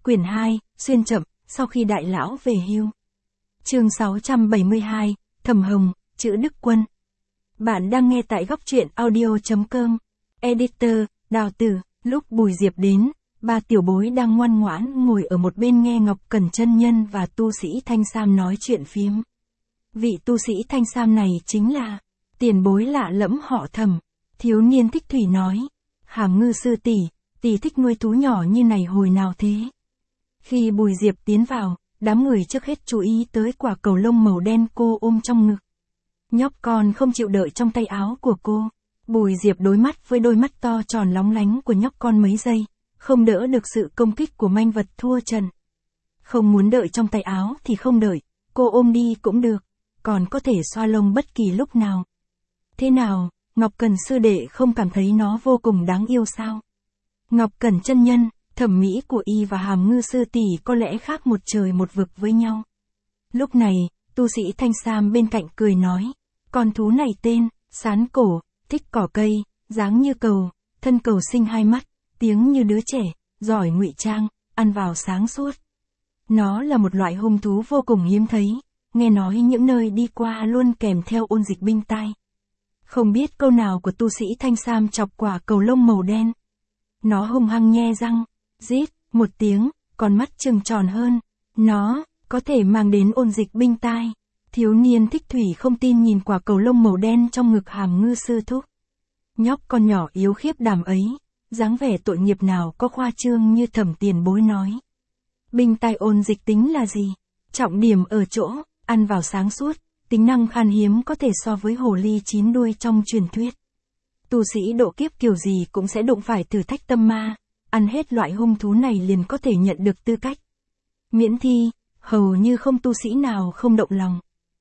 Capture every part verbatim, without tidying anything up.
Quyển hai, xuyên chậm, sau khi đại lão về hưu. Chương sáu trăm bảy mươi hai, Thẩm Hồng, chữ Đức Quân. Bạn đang nghe tại góc truyện audio chấm com. Editor, Đào Tử. Lúc Bùi Diệp đến, ba tiểu bối đang ngoan ngoãn ngồi ở một bên nghe Ngọc Cẩn chân nhân và tu sĩ Thanh Sam nói chuyện phiếm. Vị tu sĩ Thanh Sam này chính là tiền bối lạ lẫm họ Thẩm. Thiếu niên Thích Thủy nói, Hàm Ngư sư tỷ, tỷ thích nuôi thú nhỏ như này hồi nào thế? Khi Bùi Diệp tiến vào, đám người trước hết chú ý tới quả cầu lông màu đen cô ôm trong ngực. Nhóc con không chịu đợi trong tay áo của cô. Bùi Diệp đối mắt với đôi mắt to tròn lóng lánh của nhóc con mấy giây, không đỡ được sự công kích của manh vật thua trần. Không muốn đợi trong tay áo thì không đợi, cô ôm đi cũng được, còn có thể xoa lông bất kỳ lúc nào. Thế nào, Ngọc Cẩn sư đệ không cảm thấy nó vô cùng đáng yêu sao? Ngọc Cẩn chân nhân, thẩm mỹ của y và Hàm Ngư sư tỷ có lẽ khác một trời một vực với nhau. Lúc này, tu sĩ Thanh Sam bên cạnh cười nói, con thú này tên, sán cổ, thích cỏ cây, dáng như cầu, thân cầu sinh hai mắt, tiếng như đứa trẻ, giỏi ngụy trang, ăn vào sáng suốt. Nó là một loại hung thú vô cùng hiếm thấy, nghe nói những nơi đi qua luôn kèm theo ôn dịch binh tai. Không biết câu nào của tu sĩ Thanh Sam chọc quả cầu lông màu đen. Nó hung hăng nhe răng, rít một tiếng, con mắt trừng tròn hơn. Nó có thể mang đến ôn dịch binh tai. Thiếu niên Thích Thủy không tin nhìn quả cầu lông màu đen trong ngực Hàm Ngư sư thúc. Nhóc con nhỏ yếu khiếp đảm ấy, dáng vẻ tội nghiệp nào có khoa trương như Thẩm tiền bối nói. Binh tai ôn dịch tính là gì? Trọng điểm ở chỗ, ăn vào sáng suốt, tính năng khan hiếm có thể so với hồ ly chín đuôi trong truyền thuyết. Tu sĩ độ kiếp kiểu gì cũng sẽ đụng phải thử thách tâm ma, ăn hết loại hung thú này liền có thể nhận được tư cách miễn thi, hầu như không tu sĩ nào không động lòng.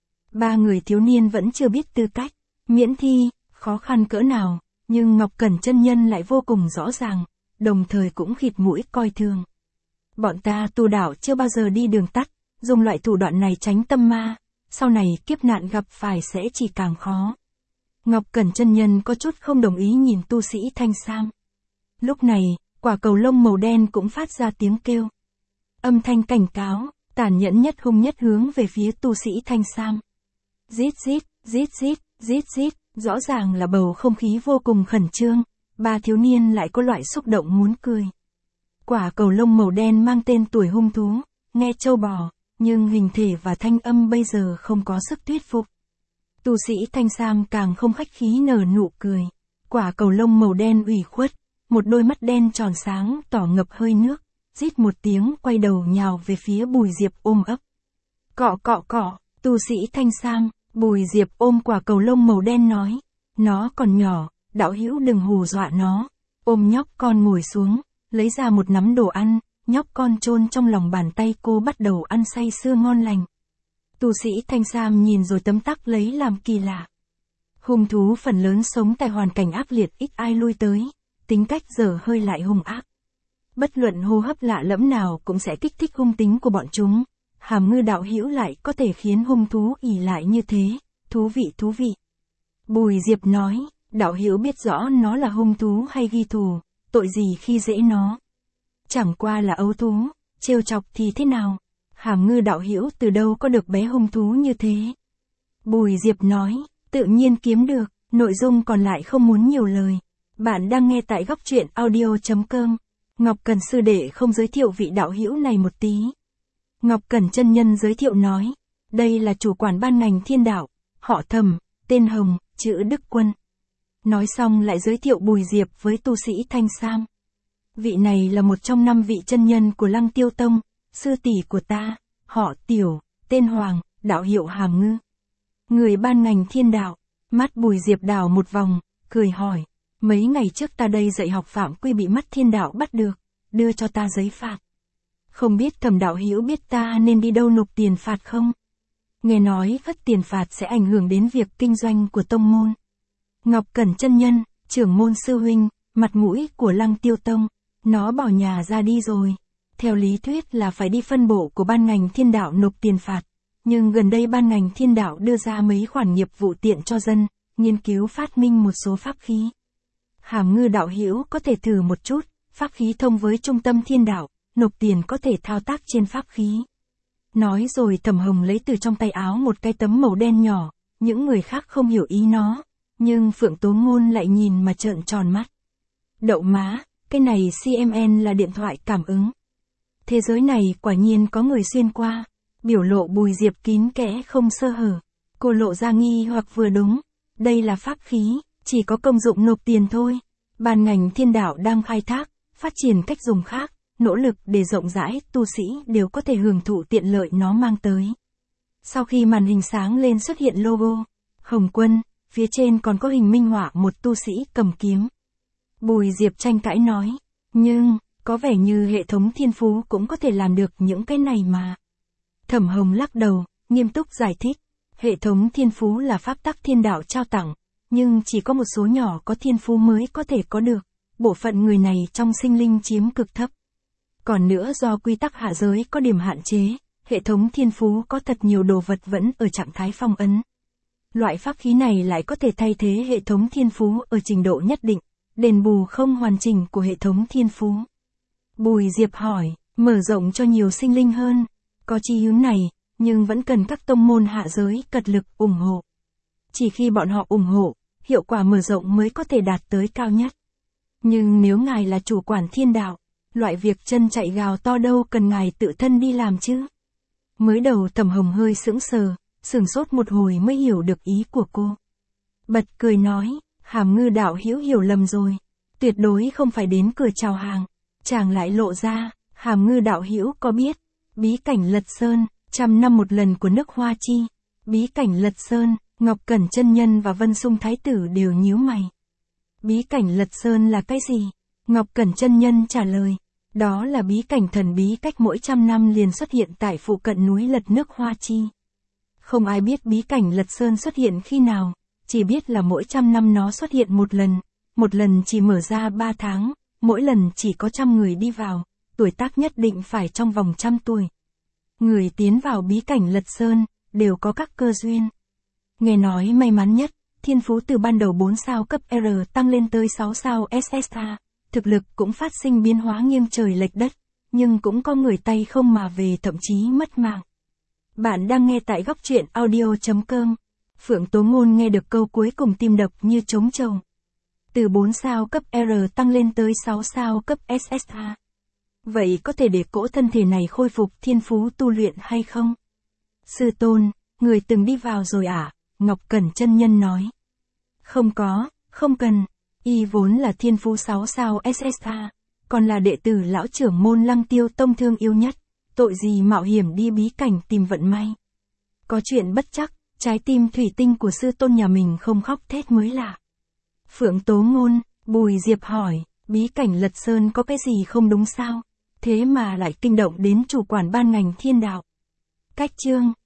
Ba người thiếu niên vẫn chưa biết tư cách miễn thi, khó khăn cỡ nào, nhưng Ngọc Cẩn chân nhân lại vô cùng rõ ràng, đồng thời cũng khịt mũi coi thường. Bọn ta tu đạo chưa bao giờ đi đường tắt, dùng loại thủ đoạn này tránh tâm ma, sau này kiếp nạn gặp phải sẽ chỉ càng khó. Ngọc Cẩn chân nhân có chút không đồng ý nhìn tu sĩ Thanh Sam. Lúc này, quả cầu lông màu đen cũng phát ra tiếng kêu. Âm thanh cảnh cáo, tàn nhẫn nhất hung nhất hướng về phía tu sĩ Thanh Sam. Rít rít, rít rít, rít rít, rõ ràng là bầu không khí vô cùng khẩn trương, ba thiếu niên lại có loại xúc động muốn cười. Quả cầu lông màu đen mang tên tuổi hung thú, nghe trâu bò, nhưng hình thể và thanh âm bây giờ không có sức thuyết phục. Tu sĩ Thanh Sam càng không khách khí nở nụ cười. Quả cầu lông màu đen ủy khuất, một đôi mắt đen tròn sáng tỏ ngập hơi nước, rít một tiếng quay đầu nhào về phía Bùi Diệp ôm ấp. Cọ cọ cọ, tu sĩ Thanh Sam, Bùi Diệp ôm quả cầu lông màu đen nói, nó còn nhỏ, đạo hữu đừng hù dọa nó. Ôm nhóc con ngồi xuống, lấy ra một nắm đồ ăn, nhóc con chôn trong lòng bàn tay cô bắt đầu ăn say sưa ngon lành. Tu sĩ Thanh Sam nhìn rồi tấm tắc lấy làm kỳ lạ. Hung thú phần lớn sống tại hoàn cảnh ác liệt ít ai lui tới, tính cách dở hơi lại hung ác. Bất luận hô hấp lạ lẫm nào cũng sẽ kích thích hung tính của bọn chúng. Hàm Ngư đạo hữu lại có thể khiến hung thú ỉ lại như thế, thú vị thú vị. Bùi Diệp nói, đạo hữu biết rõ nó là hung thú hay ghi thù, tội gì khi dễ nó. Chẳng qua là ấu thú, trêu chọc thì thế nào? Hàm Ngư đạo hữu từ đâu có được bé hung thú như thế? Bùi Diệp nói, tự nhiên kiếm được, nội dung còn lại không muốn nhiều lời. Bạn đang nghe tại góc truyện audio chấm com. Ngọc Cẩn sư đệ không giới thiệu vị đạo hữu này một tí. Ngọc Cẩn chân nhân giới thiệu nói, đây là chủ quản ban ngành thiên đạo, họ Thẩm, tên Hồng, chữ Đức Quân. Nói xong lại giới thiệu Bùi Diệp với tu sĩ Thanh Sam. Vị này là một trong năm vị chân nhân của Lăng Tiêu Tông, sư tỷ của ta, họ Tiểu, tên Hoàng, đạo hiệu Hàm Ngư. Người ban ngành thiên đạo, mắt Bùi Diệp đảo một vòng, cười hỏi, mấy ngày trước ta đây dạy học phạm quy bị mắt thiên đạo bắt được, đưa cho ta giấy phạt. Không biết Thẩm đạo hữu biết ta nên đi đâu nộp tiền phạt không? Nghe nói phất tiền phạt sẽ ảnh hưởng đến việc kinh doanh của tông môn. Ngọc Cẩn chân nhân, trưởng môn sư huynh, mặt mũi của Lăng Tiêu Tông, nó bỏ nhà ra đi rồi. Theo lý thuyết là phải đi phân bộ của ban ngành thiên đạo nộp tiền phạt, nhưng gần đây ban ngành thiên đạo đưa ra mấy khoản nghiệp vụ tiện cho dân, nghiên cứu phát minh một số pháp khí. Hàm Ngư đạo hữu có thể thử một chút, pháp khí thông với trung tâm thiên đạo, nộp tiền có thể thao tác trên pháp khí. Nói rồi Thẩm Hồng lấy từ trong tay áo một cái tấm màu đen nhỏ, những người khác không hiểu ý nó, nhưng Phượng Tố Ngôn lại nhìn mà trợn tròn mắt. Đậu má, cái này xê em en là điện thoại cảm ứng. Thế giới này quả nhiên có người xuyên qua, biểu lộ Bùi Diệp kín kẽ không sơ hở. Cô lộ ra nghi hoặc vừa đúng, đây là pháp khí, chỉ có công dụng nộp tiền thôi. Ban ngành thiên đạo đang khai thác, phát triển cách dùng khác, nỗ lực để rộng rãi tu sĩ đều có thể hưởng thụ tiện lợi nó mang tới. Sau khi màn hình sáng lên xuất hiện logo Hồng Quân, phía trên còn có hình minh họa một tu sĩ cầm kiếm. Bùi Diệp tranh cãi nói, nhưng, có vẻ như hệ thống thiên phú cũng có thể làm được những cái này mà. Thẩm Hồng lắc đầu, nghiêm túc giải thích, hệ thống thiên phú là pháp tắc thiên đạo trao tặng, nhưng chỉ có một số nhỏ có thiên phú mới có thể có được, bộ phận người này trong sinh linh chiếm cực thấp. Còn nữa do quy tắc hạ giới có điểm hạn chế, hệ thống thiên phú có thật nhiều đồ vật vẫn ở trạng thái phong ấn. Loại pháp khí này lại có thể thay thế hệ thống thiên phú ở trình độ nhất định, đền bù không hoàn chỉnh của hệ thống thiên phú. Bùi Diệp hỏi, mở rộng cho nhiều sinh linh hơn, có chi hướng này, nhưng vẫn cần các tông môn hạ giới cật lực ủng hộ. Chỉ khi bọn họ ủng hộ, hiệu quả mở rộng mới có thể đạt tới cao nhất. Nhưng nếu ngài là chủ quản thiên đạo, loại việc chân chạy gào to đâu cần ngài tự thân đi làm chứ. Mới đầu Thẩm Hồng hơi sững sờ, sửng sốt một hồi mới hiểu được ý của cô. Bật cười nói, Hàm Ngư đạo hữu hiểu lầm rồi, tuyệt đối không phải đến cửa chào hàng. Chàng lại lộ ra, Hàm Ngư đạo hữu có biết, bí cảnh Lật Sơn, trăm năm một lần của nước Hoa Chi, bí cảnh Lật Sơn, Ngọc Cẩn chân nhân và Vân Sung thái tử đều nhíu mày. Bí cảnh Lật Sơn là cái gì? Ngọc Cẩn chân nhân trả lời, đó là bí cảnh thần bí cách mỗi trăm năm liền xuất hiện tại phụ cận núi Lật nước Hoa Chi. Không ai biết bí cảnh Lật Sơn xuất hiện khi nào, chỉ biết là mỗi trăm năm nó xuất hiện một lần, một lần chỉ mở ra ba tháng, mỗi lần chỉ có trăm người đi vào, tuổi tác nhất định phải trong vòng trăm tuổi. Người tiến vào bí cảnh Lật Sơn, đều có các cơ duyên. Nghe nói may mắn nhất, thiên phú từ ban đầu bốn sao cấp R tăng lên tới sáu sao ét ét a, thực lực cũng phát sinh biến hóa nghiêng trời lệch đất, nhưng cũng có người tay không mà về thậm chí mất mạng. Bạn đang nghe tại góc truyện audio chấm com. Phượng Tố Ngôn nghe được câu cuối cùng tim đập như trống trầu. Từ bốn sao cấp R tăng lên tới sáu sao cấp ét ét a. Vậy có thể để cỗ thân thể này khôi phục thiên phú tu luyện hay không? Sư tôn, người từng đi vào rồi à? Ngọc Cẩn chân nhân nói. Không có, không cần. Y vốn là thiên phú sáu sao ét ét a, còn là đệ tử lão trưởng môn Lăng Tiêu Tông thương yêu nhất, tội gì mạo hiểm đi bí cảnh tìm vận may. Có chuyện bất chắc, trái tim thủy tinh của sư tôn nhà mình không khóc thét mới lạ. Phượng Tố Ngôn, Bùi Diệp hỏi, bí cảnh Lật Sơn có cái gì không đúng sao? Thế mà lại kinh động đến chủ quản ban ngành thiên đạo. Cách chương